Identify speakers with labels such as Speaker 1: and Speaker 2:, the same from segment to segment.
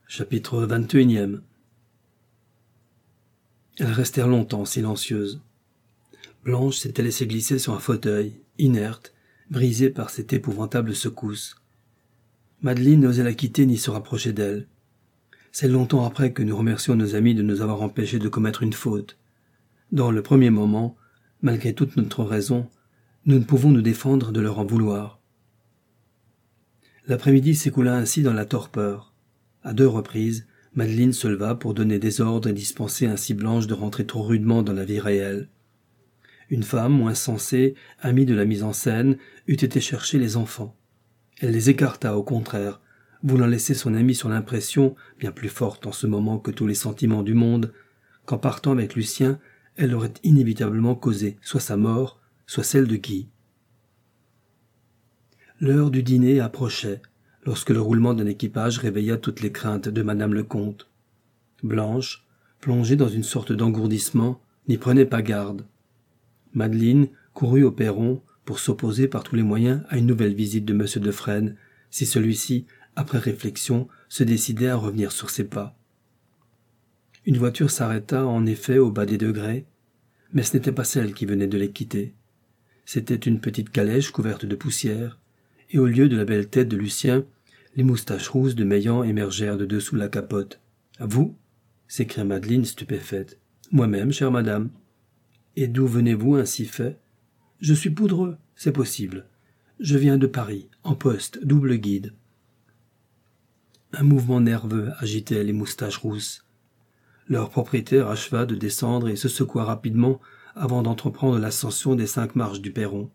Speaker 1: Chapitre 21. Elles restèrent longtemps silencieuses. Blanche s'était laissée glisser sur un fauteuil, inerte, brisée par cette épouvantable secousse. Madeleine n'osait la quitter ni se rapprocher d'elle. C'est longtemps après que nous remercions nos amis de nous avoir empêchés de commettre une faute. Dans le premier moment, malgré toute notre raison, nous ne pouvons nous défendre de leur en vouloir. L'après-midi s'écoula ainsi dans la torpeur. À 2 reprises, Madeleine se leva pour donner des ordres et dispenser ainsi Blanche de rentrer trop rudement dans la vie réelle. Une femme moins sensée, amie de la mise en scène, eût été chercher les enfants. Elle les écarta au contraire, voulant laisser son amie sur l'impression, bien plus forte en ce moment que tous les sentiments du monde, qu'en partant avec Lucien, elle aurait inévitablement causé soit sa mort, soit celle de Guy. L'heure du dîner approchait, lorsque le roulement d'un équipage réveilla toutes les craintes de madame le comte. Blanche, plongée dans une sorte d'engourdissement, n'y prenait pas garde. Madeleine courut au perron pour s'opposer par tous les moyens à une nouvelle visite de monsieur de Fresnes, si celui-ci, après réflexion, se décidait à revenir sur ses pas. Une voiture s'arrêta en effet au bas des degrés, mais ce n'était pas celle qui venait de les quitter. C'était une petite calèche couverte de poussière, et au lieu de la belle tête de Lucien, les moustaches rousses de Meillant émergèrent de dessous la capote. « Vous » s'écria Madeleine stupéfaite. « Moi-même, chère madame. »« Et d'où venez-vous ainsi fait ?»« Je suis poudreux, c'est possible. Je viens de Paris, en poste, double guide. » Un mouvement nerveux agitait les moustaches rousses. Leur propriétaire acheva de descendre et se secoua rapidement avant d'entreprendre l'ascension des 5 marches du perron.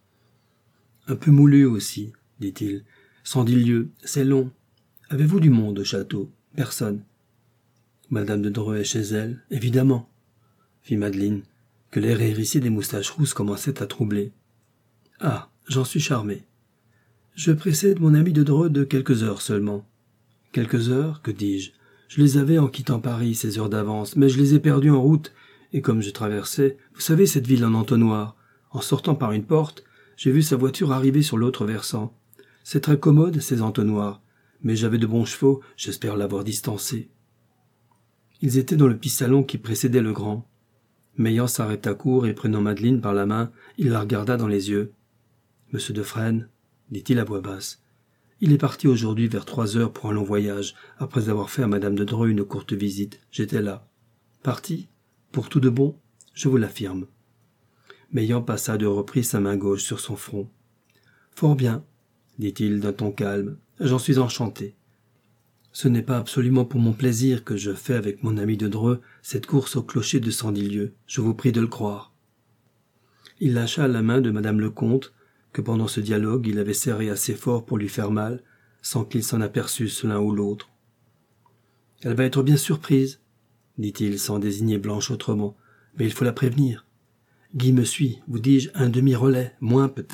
Speaker 1: « Un peu moulu aussi, dit-il. 110 lieues, c'est long. Avez-vous du monde au château ? Personne. Madame de Dreux est chez elle, évidemment, fit Madeleine, que l'air hérissé des moustaches rousses commençait à troubler. Ah, j'en suis charmé. Je précède mon ami de Dreux de quelques heures seulement. Quelques heures, que dis-je ? Je les avais en quittant Paris, ces heures d'avance, mais je les ai perdues en route, et comme je traversais, vous savez cette ville en entonnoir, en sortant par une porte, j'ai vu sa voiture arriver sur l'autre versant. C'est très commode, ces entonnoirs, mais j'avais de bons chevaux, j'espère l'avoir distancé. Ils étaient dans le pis-salon qui précédait le grand. Meillant s'arrêta court et prenant Madeleine par la main, il la regarda dans les yeux. « Monsieur de Fresnes, dit-il à voix basse, il est parti aujourd'hui vers 3 heures pour un long voyage, après avoir fait à madame de Dreux une courte visite. J'étais là. Parti, pour tout de bon, je vous l'affirme. » Meillant passa à 2 reprises sa main gauche sur son front. « Fort bien, dit-il d'un ton calme, j'en suis enchanté. Ce n'est pas absolument pour mon plaisir que je fais avec mon ami de Dreux cette course au clocher de 110 lieues, je vous prie de le croire. » Il lâcha la main de madame le comte, que pendant ce dialogue il avait serré assez fort pour lui faire mal, sans qu'ils s'en aperçussent l'un ou l'autre. « Elle va être bien surprise, dit-il sans désigner Blanche autrement, mais il faut la prévenir. Guy me suit, vous dis-je, un demi-relais, moins peut-être. »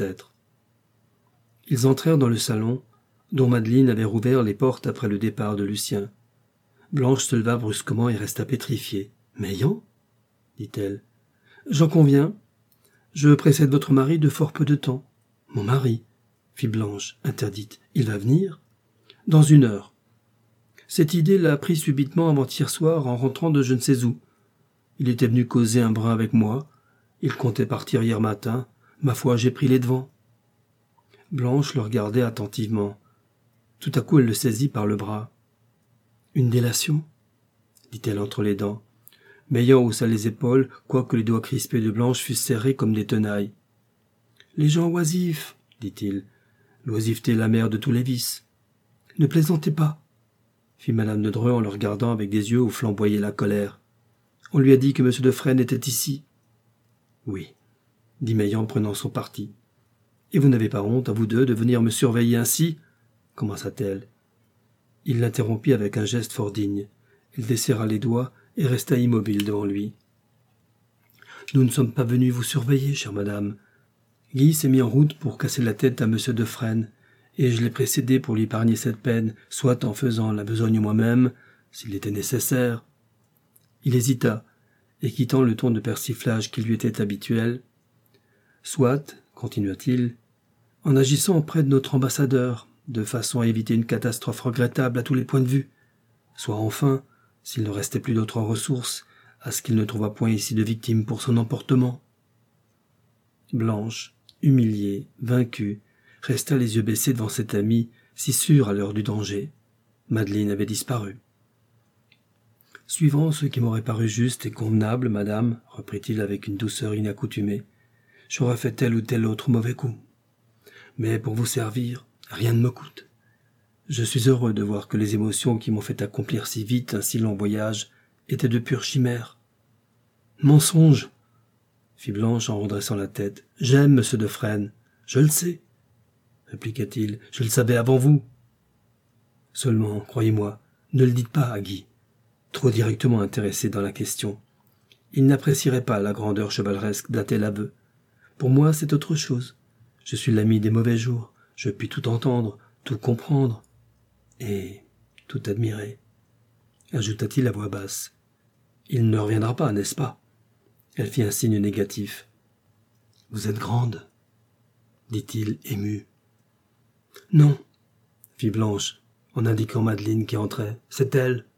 Speaker 1: Ils entrèrent dans le salon, dont Madeleine avait rouvert les portes après le départ de Lucien. Blanche se leva brusquement et resta pétrifiée. « Meillant » dit-elle. « J'en conviens. Je précède votre mari de fort peu de temps. »« Mon mari » fit Blanche, interdite. « Il va venir ?»« Dans 1 heure. Cette idée l'a pris subitement avant-hier soir en rentrant de je ne sais où. Il était venu causer un brin avec moi. Il comptait partir hier matin. Ma foi, j'ai pris les devants. » Blanche le regardait attentivement. Tout à coup, elle le saisit par le bras. « Une délation ?» dit-elle entre les dents. Meillant haussa les épaules, quoique les doigts crispés de Blanche fussent serrés comme des tenailles. « Les gens oisifs, dit-il. L'oisiveté est la mère de tous les vices. Ne plaisantez pas, fit madame de Dreux en le regardant avec des yeux où flamboyait la colère. On lui a dit que monsieur de Fresnes était ici. Oui, dit Meillant prenant son parti. Et vous n'avez pas honte, à vous deux, de venir me surveiller ainsi commença-t-elle. Il l'interrompit avec un geste fort digne. Elle desserra les doigts et resta immobile devant lui. Nous ne sommes pas venus vous surveiller, chère madame. Guy s'est mis en route pour casser la tête à monsieur de Fresnes, et je l'ai précédé pour lui épargner cette peine, soit en faisant la besogne moi-même, s'il était nécessaire. Il hésita, et quittant le ton de persiflage qui lui était habituel, soit, continua-t-il, en agissant auprès de notre ambassadeur, de façon à éviter une catastrophe regrettable à tous les points de vue. soit enfin, s'il ne restait plus d'autres ressources, à ce qu'il ne trouvât point ici de victime pour son emportement. Blanche, humiliée, vaincue, resta les yeux baissés devant cet ami, si sûr à l'heure du danger. Madeleine avait disparu. « Suivant ce qui m'aurait paru juste et convenable, madame, reprit-il avec une douceur inaccoutumée, j'aurais fait tel ou tel autre mauvais coup. Mais pour vous servir, rien ne me coûte. Je suis heureux de voir que les émotions qui m'ont fait accomplir si vite un si long voyage étaient de pures chimères. »« Mensonge !» fit Blanche en redressant la tête. « J'aime M. de Fresnes, je le sais, répliqua-t-il, je le savais avant vous. Seulement, croyez-moi, ne le dites pas à Guy, trop directement intéressé dans la question. Il n'apprécierait pas la grandeur chevaleresque d'un tel aveu. Pour moi, c'est autre chose. Je suis l'ami des mauvais jours, je puis tout entendre, tout comprendre, et tout admirer, ajouta-t-il à voix basse. Il ne reviendra pas, n'est-ce pas? Elle fit un signe négatif. Vous êtes grande, dit-il ému. Non, fit Blanche, en indiquant Madeleine qui entrait. C'est elle.